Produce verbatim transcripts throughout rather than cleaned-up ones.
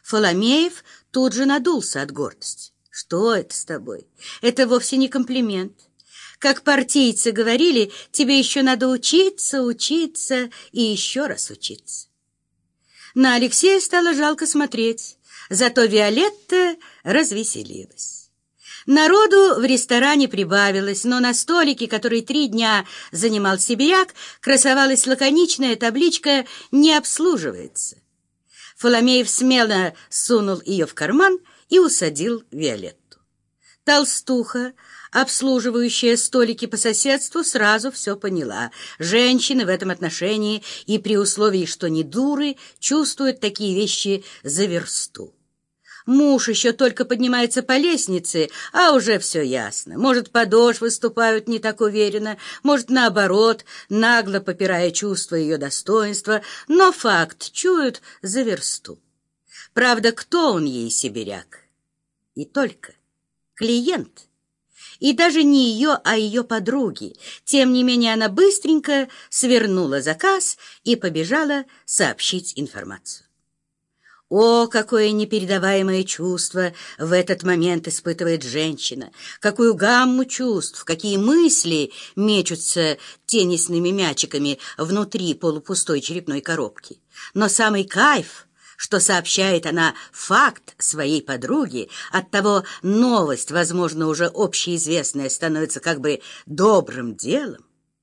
Фоломеев тут же надулся от гордости. «Что это с тобой? Это вовсе не комплимент. Как партийцы говорили, тебе еще надо учиться, учиться и еще раз учиться». На Алексея стало жалко смотреть, зато Виолетта развеселилась. Народу в ресторане прибавилось, но на столике, который три дня занимал сибиряк, красовалась лаконичная табличка «Не обслуживается». Фоломеев смело сунул ее в карман и усадил Виолетту. Толстуха, обслуживающая столики по соседству, сразу все поняла. Женщины в этом отношении и при условии, что не дуры, чувствуют такие вещи за версту. Муж еще только поднимается по лестнице, а уже все ясно. Может, подошвы ступают не так уверенно, может, наоборот, нагло попирая чувство ее достоинства, но факт чуют за версту. Правда, кто он ей, сибиряк? И только клиент. И даже не ее, а ее подруги. Тем не менее, она быстренько свернула заказ и побежала сообщить информацию. О, какое непередаваемое чувство в этот момент испытывает женщина! Какую гамму чувств, какие мысли мечутся теннисными мячиками внутри полупустой черепной коробки! Но самый кайф, что сообщает она факт своей подруги, оттого новость, возможно, уже общеизвестная, становится как бы добрым делом.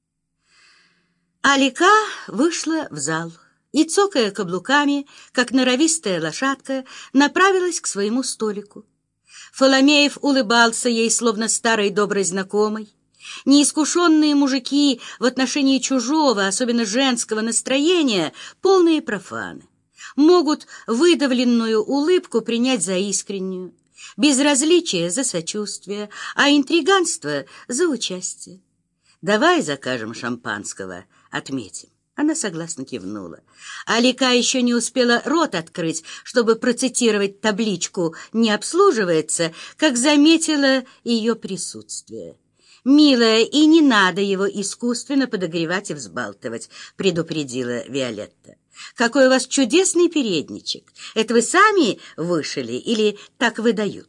Алика вышла в зал и, цокая каблуками, как норовистая лошадка, направилась к своему столику. Фоломеев улыбался ей, словно старой доброй знакомой. Неискушенные мужики в отношении чужого, особенно женского настроения, полные профаны, могут выдавленную улыбку принять за искреннюю, безразличие за сочувствие, а интриганство за участие. «Давай закажем шампанского, отметим». Она согласно кивнула. Алика еще не успела рот открыть, чтобы процитировать табличку «Не обслуживается», как заметила ее присутствие. «Милая, и не надо его искусственно подогревать и взбалтывать», — предупредила Виолетта. «Какой у вас чудесный передничек! Это вы сами вышили или так выдают?»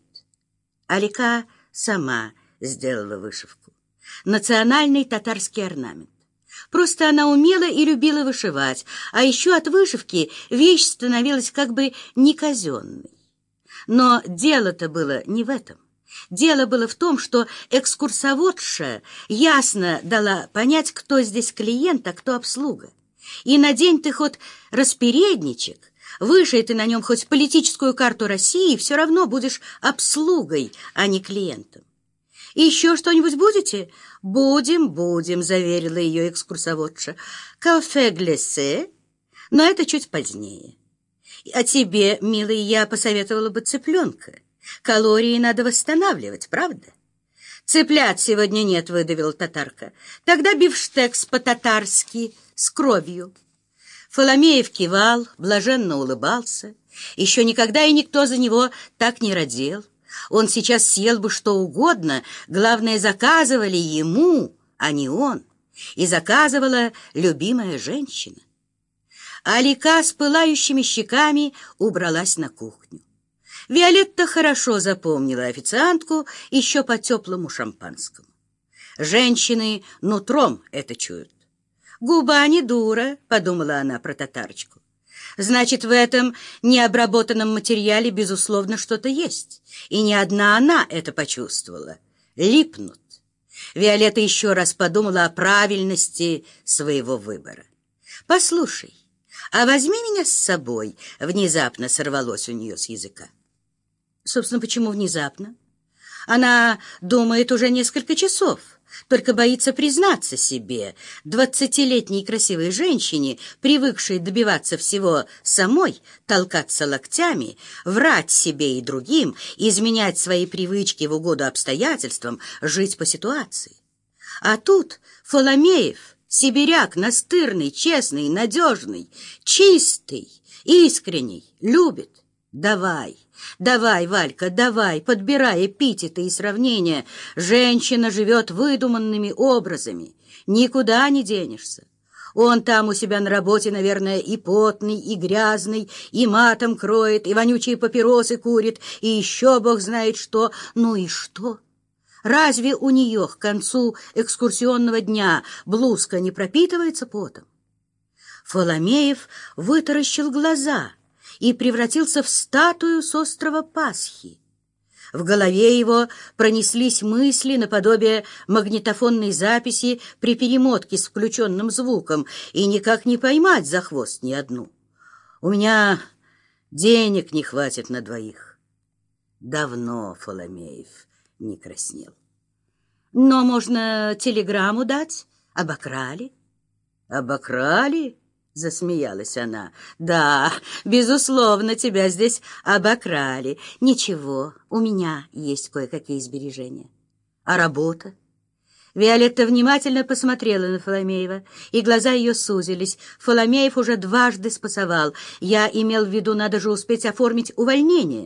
Алика сама сделала вышивку. Национальный татарский орнамент. Просто она умела и любила вышивать, а еще от вышивки вещь становилась как бы не казенной. Но дело-то было не в этом. Дело было в том, что экскурсоводша ясно дала понять, кто здесь клиент, а кто обслуга. И надень ты хоть распередничек, вышей ты на нем хоть политическую карту России, все равно будешь обслугой, а не клиентом. «Еще что-нибудь будете?» «Будем, будем», — заверила ее экскурсоводша. «Кафе глиссе, но это чуть позднее. А тебе, милый, я посоветовала бы цыпленка. Калории надо восстанавливать, правда?» «Цыплят сегодня нет», — выдавила татарка. «Тогда бифштекс по-татарски, с кровью». Фоломеев кивал, блаженно улыбался. Еще никогда и никто за него так не родил. Он сейчас съел бы что угодно, главное, заказывали ему, а не он. И заказывала любимая женщина. Алика с пылающими щеками убралась на кухню. Виолетта хорошо запомнила официантку еще по теплому шампанскому. Женщины нутром это чуют. «Губа не дура», — подумала она про татарочку. Значит, в этом необработанном материале, безусловно, что-то есть. И не одна она это почувствовала. Липнут. Виолетта еще раз подумала о правильности своего выбора. «Послушай, а возьми меня с собой», — внезапно сорвалось у нее с языка. Собственно, почему внезапно? Она думает уже несколько часов, только боится признаться себе, двадцатилетней красивой женщине, привыкшей добиваться всего самой, толкаться локтями, врать себе и другим, изменять свои привычки в угоду обстоятельствам, жить по ситуации. А тут Фоломеев, сибиряк, настырный, честный, надежный, чистый, искренний, любит. Давай, давай, Валька, давай, подбирай эпитеты и сравнения. Женщина живет выдуманными образами. Никуда не денешься. Он там у себя на работе, наверное, и потный, и грязный, и матом кроет, и вонючие папиросы курит, и еще бог знает что. Ну и что? Разве у нее к концу экскурсионного дня блузка не пропитывается потом? Фоломеев вытаращил глаза и превратился в статую с острова Пасхи. В голове его пронеслись мысли наподобие магнитофонной записи при перемотке с включенным звуком, и никак не поймать за хвост ни одну. У меня денег не хватит на двоих. Давно Фоломеев не краснел. Но можно телеграмму дать. Обокрали. Обокрали? Засмеялась она. Да, безусловно, тебя здесь обокрали. Ничего, у меня есть кое-какие сбережения. А работа? Виолетта внимательно посмотрела на Фоломеева, и глаза ее сузились. Фоломеев уже дважды спасовал. Я имел в виду, надо же успеть оформить увольнение.